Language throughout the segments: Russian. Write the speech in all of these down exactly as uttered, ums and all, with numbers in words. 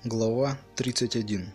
Глава тридцать один.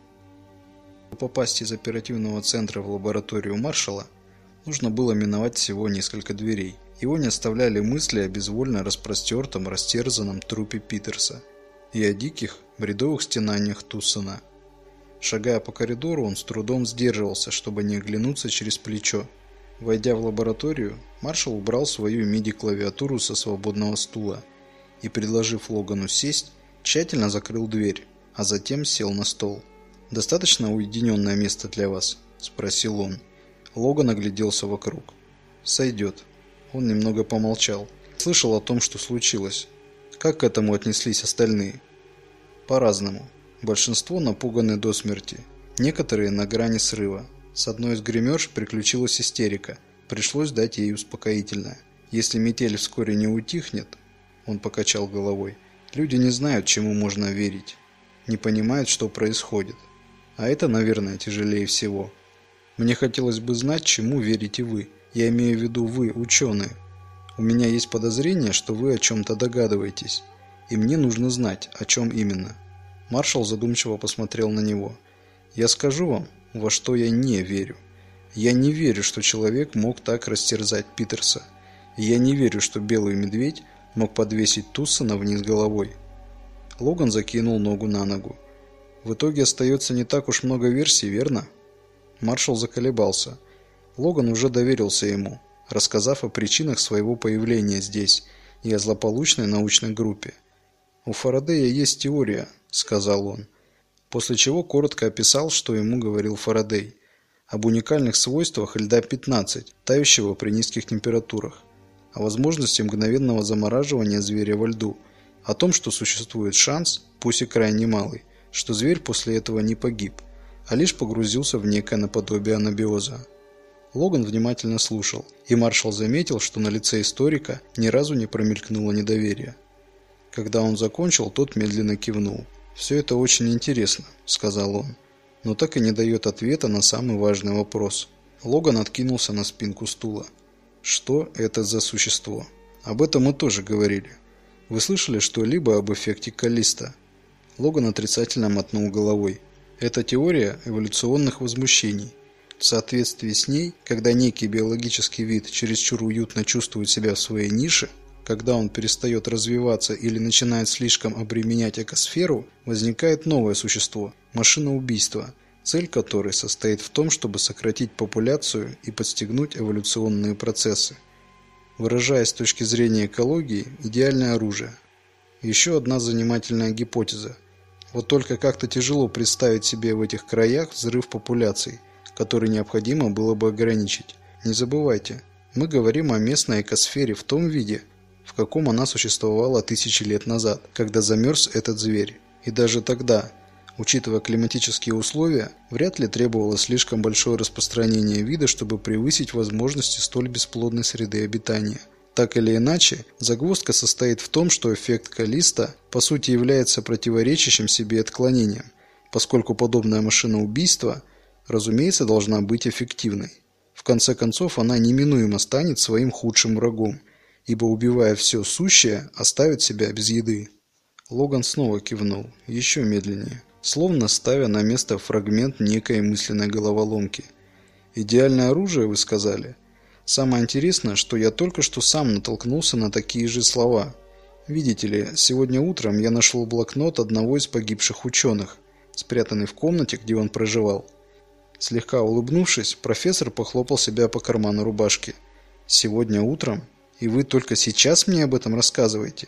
Чтобы попасть из оперативного центра в лабораторию маршала, нужно было миновать всего несколько дверей. Его не оставляли мысли о безвольно распростертом, растерзанном трупе Питерса и о диких, бредовых стенаниях Туссона. Шагая по коридору, он с трудом сдерживался, чтобы не оглянуться через плечо. Войдя в лабораторию, маршал убрал свою миди-клавиатуру со свободного стула и, предложив Логану сесть, тщательно закрыл дверь, а затем сел на стол. «Достаточно уединенное место для вас?» – спросил он. Логан огляделся вокруг. «Сойдет». Он немного помолчал. Слышал о том, что случилось. Как к этому отнеслись остальные? По-разному. Большинство напуганы до смерти. Некоторые на грани срыва. С одной из гримерш приключилась истерика. Пришлось дать ей успокоительное. Если метель вскоре не утихнет, он покачал головой, люди не знают, чему можно верить. Не понимают, что происходит. А это, наверное, тяжелее всего. Мне хотелось бы знать, чему верите вы. Я имею в виду вы, ученые. У меня есть подозрение, что вы о чем-то догадываетесь. И мне нужно знать, о чем именно. Маршал задумчиво посмотрел на него. Я скажу вам, во что я не верю. Я не верю, что человек мог так растерзать Питерса. И я не верю, что белый медведь мог подвесить Туссона вниз головой. Логан закинул ногу на ногу. В итоге остается не так уж много версий, верно? Маршал заколебался. Логан уже доверился ему, рассказав о причинах своего появления здесь и о злополучной научной группе. «У Фарадея есть теория», — сказал он, после чего коротко описал, что ему говорил Фарадей, об уникальных свойствах льда пятнадцать, тающего при низких температурах, о возможности мгновенного замораживания зверя во льду, о том, что существует шанс, пусть и крайне малый, что зверь после этого не погиб, а лишь погрузился в некое наподобие анабиоза. Логан внимательно слушал, и маршал заметил, что на лице историка ни разу не промелькнуло недоверие. Когда он закончил, тот медленно кивнул. «Все это очень интересно», — сказал он, но так и не дает ответа на самый важный вопрос. Логан откинулся на спинку стула. «Что это за существо? Об этом мы тоже говорили. Вы слышали что-либо об эффекте Каллиста?» Логан отрицательно мотнул головой. «Это теория эволюционных возмущений. В соответствии с ней, когда некий биологический вид чересчур уютно чувствует себя в своей нише, когда он перестает развиваться или начинает слишком обременять экосферу, возникает новое существо – машина убийства, цель которой состоит в том, чтобы сократить популяцию и подстегнуть эволюционные процессы. Выражаясь с точки зрения экологии, идеальное оружие. Еще одна занимательная гипотеза. Вот только как-то тяжело представить себе в этих краях взрыв популяций, который необходимо было бы ограничить. Не забывайте, мы говорим о местной экосфере в том виде, в каком она существовала тысячи лет назад, когда замерз этот зверь. И даже тогда, учитывая климатические условия, вряд ли требовалось слишком большое распространение вида, чтобы превысить возможности столь бесплодной среды обитания. Так или иначе, загвоздка состоит в том, что эффект Каллиста по сути является противоречащим себе отклонением, поскольку подобная машина убийства, разумеется, должна быть эффективной. В конце концов, она неминуемо станет своим худшим врагом, ибо, убивая все сущее, оставит себя без еды. Логан снова кивнул, еще медленнее, словно ставя на место фрагмент некой мысленной головоломки. «Идеальное оружие, вы сказали? Самое интересное, что я только что сам натолкнулся на такие же слова. Видите ли, сегодня утром я нашел блокнот одного из погибших ученых, спрятанный в комнате, где он проживал». Слегка улыбнувшись, профессор похлопал себя по карману рубашки. «Сегодня утром? И вы только сейчас мне об этом рассказываете?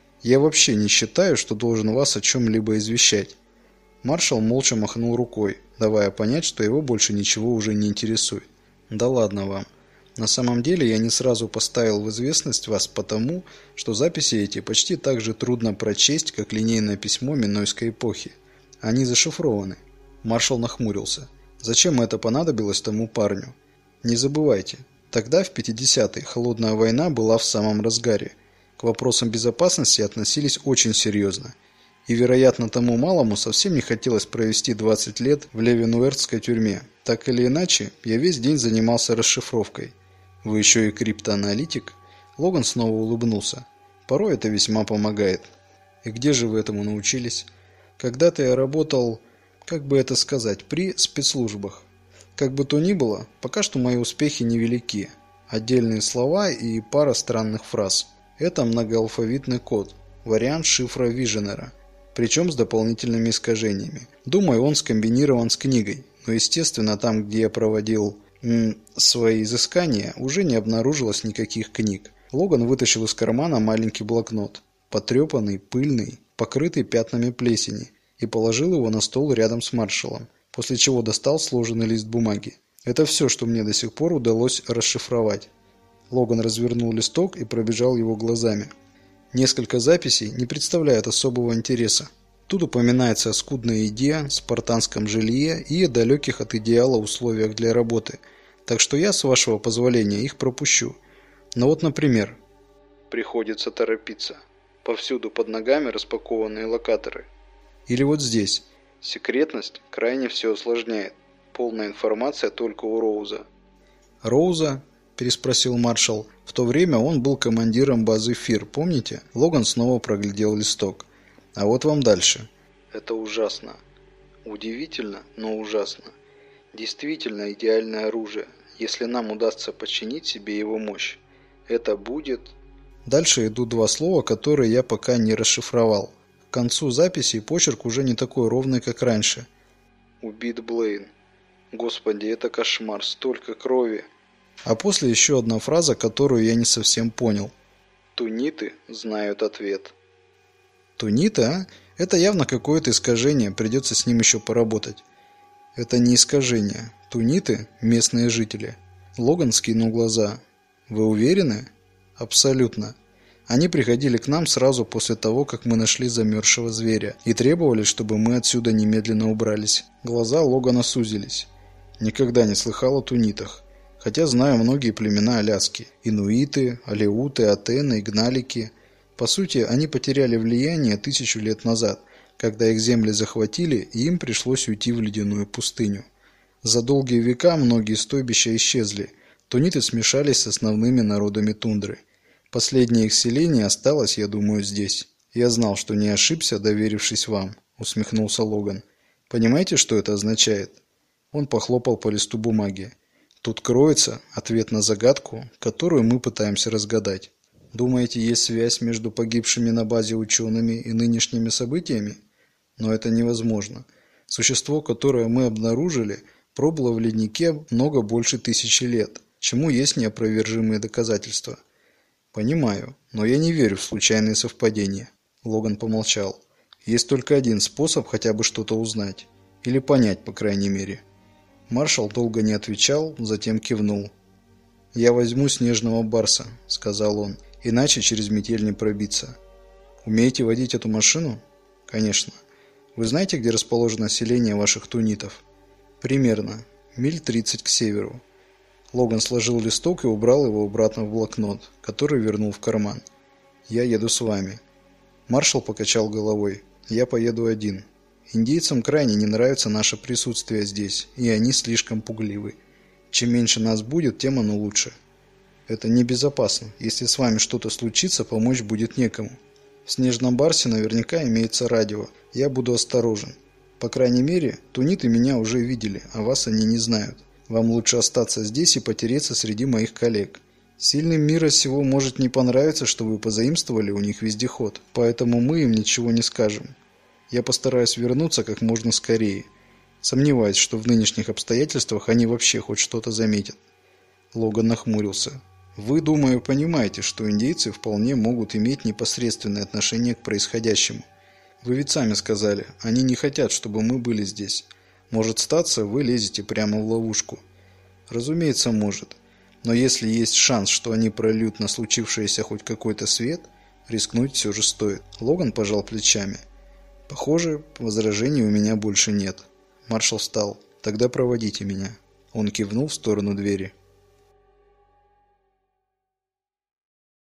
Я вообще не считаю, что должен вас о чем-либо извещать». Маршал молча махнул рукой, давая понять, что его больше ничего уже не интересует. «Да ладно вам. На самом деле я не сразу поставил в известность вас потому, что записи эти почти так же трудно прочесть, как линейное письмо минойской эпохи. Они зашифрованы». Маршал нахмурился. «Зачем это понадобилось тому парню? Не забывайте, тогда, в пятидесятые, холодная война была в самом разгаре. К вопросам безопасности относились очень серьезно. И, вероятно, тому малому совсем не хотелось провести двадцать лет в Левенуэртской тюрьме. Так или иначе, я весь день занимался расшифровкой». «Вы еще и криптоаналитик?» Логан снова улыбнулся. «Порой это весьма помогает». «И где же вы этому научились?» Когда-то я работал, как бы это сказать, при спецслужбах. Как бы то ни было, пока что мои успехи невелики. Отдельные слова и пара странных фраз. Это многоалфавитный код, вариант шифра Виженера, причем с дополнительными искажениями. Думаю, он скомбинирован с книгой, но естественно там, где я проводил м, свои изыскания, уже не обнаружилось никаких книг. Логан вытащил из кармана маленький блокнот, потрепанный, пыльный, покрытый пятнами плесени, и положил его на стол рядом с маршалом, после чего достал сложенный лист бумаги. Это все, что мне до сих пор удалось расшифровать. Логан развернул листок и пробежал его глазами. Несколько записей не представляют особого интереса. Тут упоминается о скудной еде, спартанском жилье и о далеких от идеала условиях для работы, так что я, с вашего позволения, их пропущу. Но вот, например, «Приходится торопиться. Повсюду под ногами распакованные локаторы». Или вот здесь «Секретность крайне все усложняет. Полная информация только у Роуза». «Роуза?» – переспросил маршал. В то время он был командиром базы Фир, помните? Логан снова проглядел листок. А вот вам дальше. Это ужасно. Удивительно, но ужасно. Действительно идеальное оружие, если нам удастся подчинить себе его мощь. Это будет... Дальше идут два слова, которые я пока не расшифровал. К концу записи почерк уже не такой ровный, как раньше. Убит Блейн. Господи, это кошмар, столько крови. А после еще одна фраза, которую я не совсем понял. Туниты знают ответ. Туниты, а? Это явно какое-то искажение, придется с ним еще поработать. Это не искажение. Туниты – местные жители. Логан скинул глаза. Вы уверены? Абсолютно. Они приходили к нам сразу после того, как мы нашли замерзшего зверя, и требовали, чтобы мы отсюда немедленно убрались. Глаза Логана сузились. Никогда не слыхал о тунитах. Хотя знаю многие племена Аляски. Инуиты, алеуты, атены, игналики. По сути, они потеряли влияние тысячу лет назад, когда их земли захватили, и им пришлось уйти в ледяную пустыню. За долгие века многие стойбища исчезли. Туниты смешались с основными народами тундры. Последнее их селение осталось, я думаю, здесь. Я знал, что не ошибся, доверившись вам, усмехнулся Логан. Понимаете, что это означает? Он похлопал по листу бумаги. Тут кроется ответ на загадку, которую мы пытаемся разгадать. Думаете, есть связь между погибшими на базе учеными и нынешними событиями? Но это невозможно. Существо, которое мы обнаружили, пробыло в леднике много больше тысячи лет, чему есть неопровержимые доказательства. Понимаю, но я не верю в случайные совпадения. Логан помолчал. Есть только один способ хотя бы что-то узнать. Или понять, по крайней мере. Маршал долго не отвечал, затем кивнул. «Я возьму снежного барса», — сказал он, — «иначе через метель не пробиться». «Умеете водить эту машину?» «Конечно. Вы знаете, где расположено селение ваших тунитов?» «Примерно. Миль тридцать к северу». Логан сложил листок и убрал его обратно в блокнот, который вернул в карман. «Я еду с вами». Маршал покачал головой. «Я поеду один. Индейцам крайне не нравится наше присутствие здесь, и они слишком пугливы. Чем меньше нас будет, тем оно лучше. Это небезопасно. Если с вами что-то случится, помочь будет некому. В снежном барсе наверняка имеется радио. Я буду осторожен. По крайней мере, туниты меня уже видели, а вас они не знают. Вам лучше остаться здесь и потереться среди моих коллег. Сильным мира сего может не понравиться, что вы позаимствовали у них вездеход, поэтому мы им ничего не скажем. Я постараюсь вернуться как можно скорее. Сомневаюсь, что в нынешних обстоятельствах они вообще хоть что-то заметят». Логан нахмурился. «Вы, думаю, понимаете, что индейцы вполне могут иметь непосредственное отношение к происходящему. Вы ведь сами сказали, они не хотят, чтобы мы были здесь. Может статься, вы лезете прямо в ловушку». «Разумеется, может. Но если есть шанс, что они прольют на случившееся хоть какой-то свет, рискнуть все же стоит». Логан пожал плечами. «Похоже, возражений у меня больше нет». Маршал встал. «Тогда проводите меня». Он кивнул в сторону двери.